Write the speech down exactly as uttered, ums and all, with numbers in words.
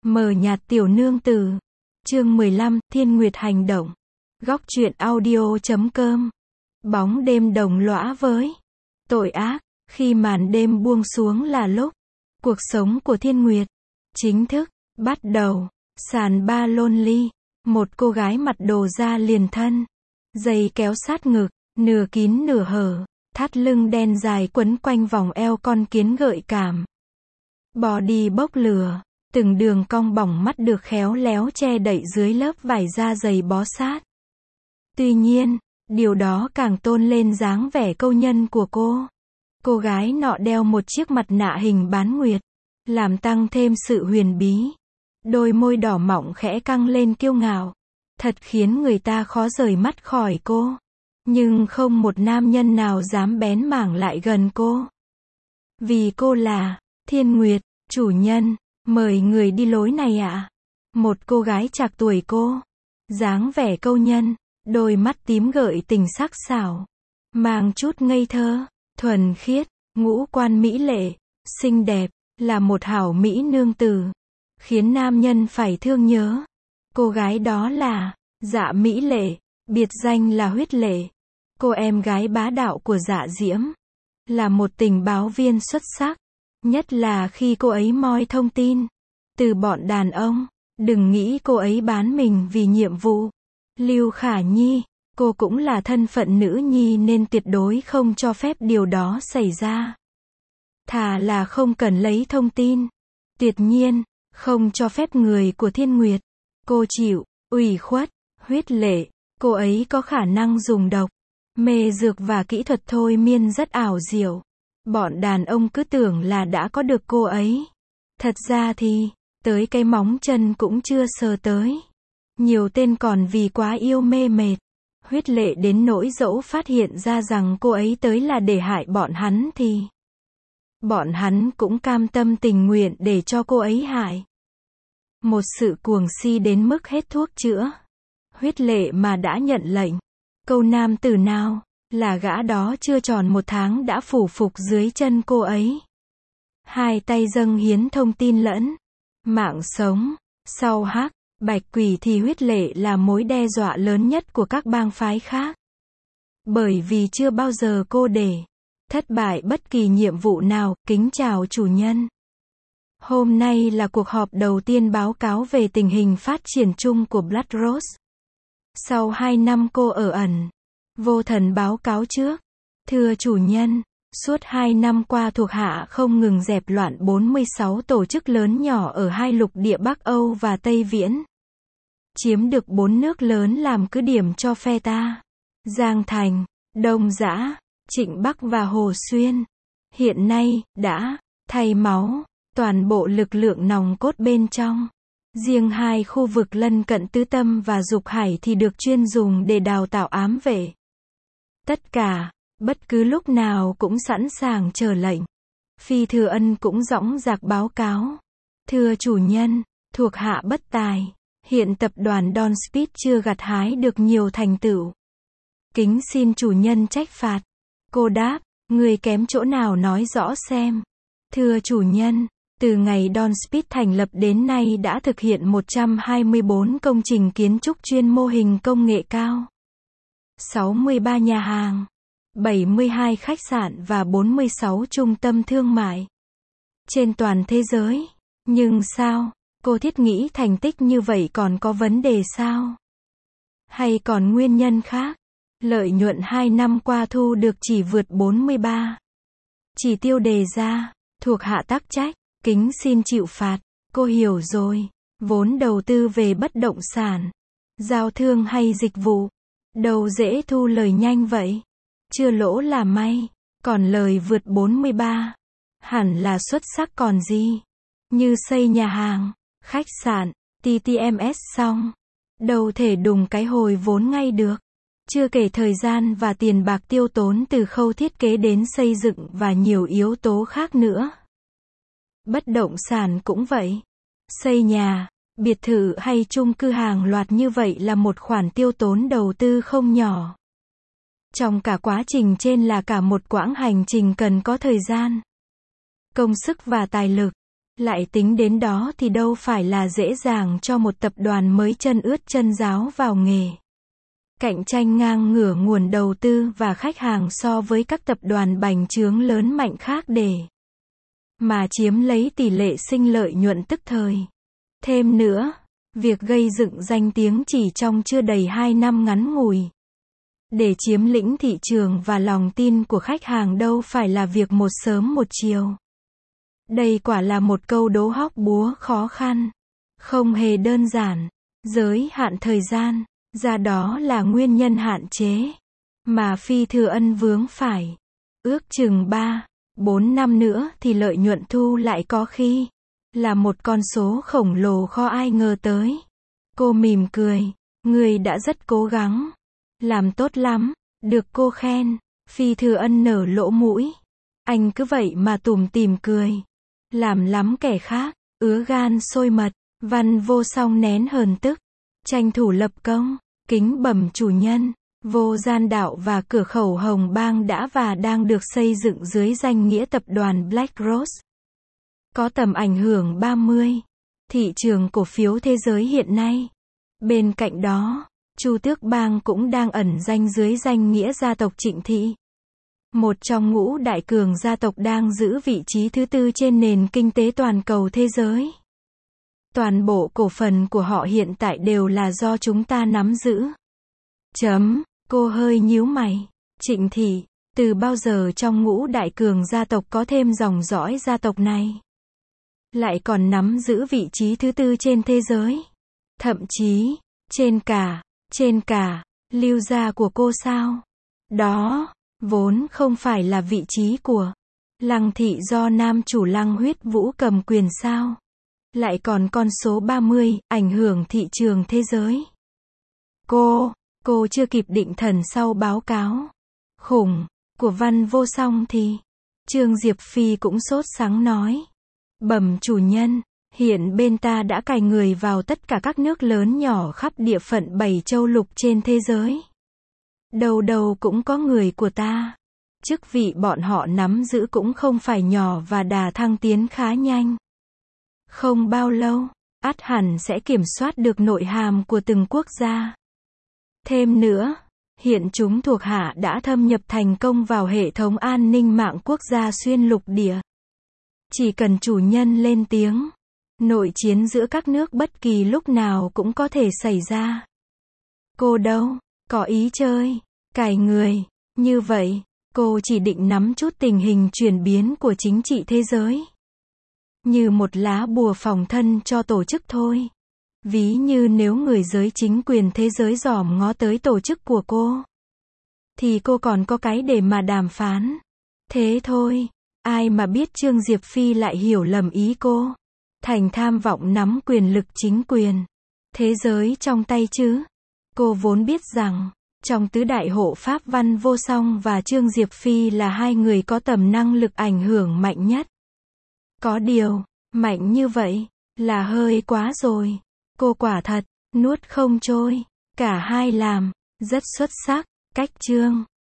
Mờ nhạt tiểu nương tử. Chương mười lăm, Thiên Nguyệt hành động. Góc truyện audio chấm com. Bóng đêm đồng lõa với tội ác, khi màn đêm buông xuống là lúc cuộc sống của Thiên Nguyệt chính thức bắt đầu. Sàn ba lonely, một cô gái mặc đồ da liền thân, giày kéo sát ngực, nửa kín nửa hở, thắt lưng đen dài quấn quanh vòng eo con kiến gợi cảm. Body bốc lửa, từng đường cong bỏng mắt được khéo léo che đậy dưới lớp vải da dày bó sát. Tuy nhiên, điều đó càng tôn lên dáng vẻ câu nhân của cô. Cô gái nọ đeo một chiếc mặt nạ hình bán nguyệt, làm tăng thêm sự huyền bí. Đôi môi đỏ mọng khẽ căng lên kiêu ngạo, thật khiến người ta khó rời mắt khỏi cô. Nhưng không một nam nhân nào dám bén mảng lại gần cô. Vì cô là Thiên Nguyệt, chủ nhân, mời người đi lối này ạ. À? Một cô gái trạc tuổi cô, dáng vẻ câu nhân, đôi mắt tím gợi tình sắc sảo, mang chút ngây thơ, thuần khiết, ngũ quan mỹ lệ, xinh đẹp, là một hảo mỹ nương tử, khiến nam nhân phải thương nhớ. Cô gái đó là Dạ Mỹ Lệ, biệt danh là Huyết Lệ. Cô em gái bá đạo của Dạ Diễm, là một tình báo viên xuất sắc, nhất là khi cô ấy moi thông tin từ bọn đàn ông. Đừng nghĩ cô ấy bán mình vì nhiệm vụ. Lưu Khả Nhi, cô cũng là thân phận nữ nhi nên tuyệt đối không cho phép điều đó xảy ra. Thà là không cần lấy thông tin, tuyệt nhiên không cho phép người của Thiên Nguyệt cô chịu ủy khuất. Huyết Lệ, cô ấy có khả năng dùng độc, mê dược và kỹ thuật thôi miên rất ảo diệu. Bọn đàn ông cứ tưởng là đã có được cô ấy. Thật ra thì, tới cái móng chân cũng chưa sờ tới. Nhiều tên còn vì quá yêu mê mệt Huyết Lệ đến nỗi dẫu phát hiện ra rằng cô ấy tới là để hại bọn hắn thì bọn hắn cũng cam tâm tình nguyện để cho cô ấy hại. Một sự cuồng si đến mức hết thuốc chữa. Huyết Lệ mà đã nhận lệnh, câu nam tử nào là gã đó chưa tròn một tháng đã phủ phục dưới chân cô ấy. Hai tay dâng hiến thông tin lẫn mạng sống. Sau Hắc Bạch Quỷ thì Huyết Lệ là mối đe dọa lớn nhất của các bang phái khác. Bởi vì chưa bao giờ cô để thất bại bất kỳ nhiệm vụ nào. Kính chào chủ nhân. Hôm nay là cuộc họp đầu tiên báo cáo về tình hình phát triển chung của Blood Rose. Sau hai năm cô ở ẩn, Vô Thần báo cáo trước. Thưa chủ nhân, suốt hai năm qua thuộc hạ không ngừng dẹp loạn bốn mươi sáu tổ chức lớn nhỏ ở hai lục địa Bắc Âu và Tây Viễn. Chiếm được bốn nước lớn làm cứ điểm cho phe ta. Giang Thành, Đông Giã, Trịnh Bắc và Hồ Xuyên. Hiện nay, đã thay máu toàn bộ lực lượng nòng cốt bên trong. Riêng hai khu vực lân cận Tứ Tâm và Dục Hải thì được chuyên dùng để đào tạo ám vệ. Tất cả, bất cứ lúc nào cũng sẵn sàng chờ lệnh. Phi Thừa Ân cũng dõng dạc báo cáo. Thưa chủ nhân, thuộc hạ bất tài. Hiện tập đoàn Dawn Speed chưa gặt hái được nhiều thành tựu. Kính xin chủ nhân trách phạt. Cô đáp, người kém chỗ nào nói rõ xem. Thưa chủ nhân, từ ngày Dawn Speed thành lập đến nay đã thực hiện một trăm hai mươi bốn công trình kiến trúc chuyên mô hình công nghệ cao. sáu mươi ba nhà hàng, bảy mươi hai khách sạn và bốn mươi sáu trung tâm thương mại. Trên toàn thế giới. Nhưng sao, cô thiết nghĩ thành tích như vậy còn có vấn đề sao? Hay còn nguyên nhân khác? Lợi nhuận hai năm qua thu được chỉ vượt bốn mươi ba chỉ tiêu đề ra. Thuộc hạ tắc trách, kính xin chịu phạt. Cô hiểu rồi, vốn đầu tư về bất động sản, giao thương hay dịch vụ, đâu dễ thu lời nhanh vậy. Chưa lỗ là may, còn lời vượt bốn mươi ba, hẳn là xuất sắc còn gì. Như xây nhà hàng, khách sạn, tê tê em ét xong, đâu thể đùng cái hồi vốn ngay được. Chưa kể thời gian và tiền bạc tiêu tốn từ khâu thiết kế đến xây dựng và nhiều yếu tố khác nữa. Bất động sản cũng vậy. Xây nhà, biệt thự hay chung cư hàng loạt như vậy là một khoản tiêu tốn đầu tư không nhỏ. Trong cả quá trình trên là cả một quãng hành trình cần có thời gian, công sức và tài lực. Lại tính đến đó thì đâu phải là dễ dàng cho một tập đoàn mới chân ướt chân ráo vào nghề. Cạnh tranh ngang ngửa nguồn đầu tư và khách hàng so với các tập đoàn bành trướng lớn mạnh khác để mà chiếm lấy tỷ lệ sinh lợi nhuận tức thời. Thêm nữa, việc gây dựng danh tiếng chỉ trong chưa đầy hai năm ngắn ngủi để chiếm lĩnh thị trường và lòng tin của khách hàng đâu phải là việc một sớm một chiều. Đây quả là một câu đố hóc búa khó khăn, không hề đơn giản. Giới hạn thời gian, ra đó là nguyên nhân hạn chế mà Phi Thừa Ân vướng phải. Ước chừng ba, bốn năm nữa thì lợi nhuận thu lại có khi là một con số khổng lồ khó ai ngờ tới. Cô mỉm cười, người đã rất cố gắng, làm tốt lắm, được cô khen. Phi Thừa Ân nở lỗ mũi, anh cứ vậy mà tủm tỉm cười, làm lắm kẻ khác, ứa gan sôi mật. Văn Vô Song nén hờn tức, tranh thủ lập công, kính bẩm chủ nhân, Vô Gian Đạo và cửa khẩu Hồng Bang đã và đang được xây dựng dưới danh nghĩa tập đoàn Black Rose. Có tầm ảnh hưởng ba mươi thị trường cổ phiếu thế giới hiện nay. Bên cạnh đó, Chu Tước Bang cũng đang ẩn danh dưới danh nghĩa gia tộc Trịnh Thị. Một trong ngũ đại cường gia tộc đang giữ vị trí thứ tư trên nền kinh tế toàn cầu thế giới. Toàn bộ cổ phần của họ hiện tại đều là do chúng ta nắm giữ. Chấm, cô hơi nhíu mày. Trịnh Thị, từ bao giờ trong ngũ đại cường gia tộc có thêm dòng dõi gia tộc này? Lại còn nắm giữ vị trí thứ tư trên thế giới. Thậm chí, trên cả, trên cả, Lưu gia của cô sao? Đó, vốn không phải là vị trí của Lăng Thị do nam chủ Lăng Huyết Vũ cầm quyền sao? Lại còn con số ba mươi, ảnh hưởng thị trường thế giới. Cô, cô chưa kịp định thần sau báo cáo khủng của Văn Vô Song thì Trương Diệp Phi cũng sốt sắng nói. Bẩm chủ nhân, hiện bên ta đã cài người vào tất cả các nước lớn nhỏ khắp địa phận bảy châu lục trên thế giới. Đầu đầu cũng có người của ta. Chức vị bọn họ nắm giữ cũng không phải nhỏ và đà thăng tiến khá nhanh. Không bao lâu, ắt hẳn sẽ kiểm soát được nội hàm của từng quốc gia. Thêm nữa, hiện chúng thuộc hạ đã thâm nhập thành công vào hệ thống an ninh mạng quốc gia xuyên lục địa. Chỉ cần chủ nhân lên tiếng, nội chiến giữa các nước bất kỳ lúc nào cũng có thể xảy ra. Cô đâu, có ý chơi, cài người, như vậy, cô chỉ định nắm chút tình hình chuyển biến của chính trị thế giới. Như một lá bùa phòng thân cho tổ chức thôi. Ví như nếu người giới chính quyền thế giới dòm ngó tới tổ chức của cô, thì cô còn có cái để mà đàm phán. Thế thôi, ai mà biết Trương Diệp Phi lại hiểu lầm ý cô. Thành tham vọng nắm quyền lực chính quyền thế giới trong tay chứ. Cô vốn biết rằng, trong tứ đại hộ pháp Văn Vô Song và Trương Diệp Phi là hai người có tầm năng lực ảnh hưởng mạnh nhất. Có điều, mạnh như vậy, là hơi quá rồi. Cô quả thật, nuốt không trôi. Cả hai làm, rất xuất sắc. Cách chương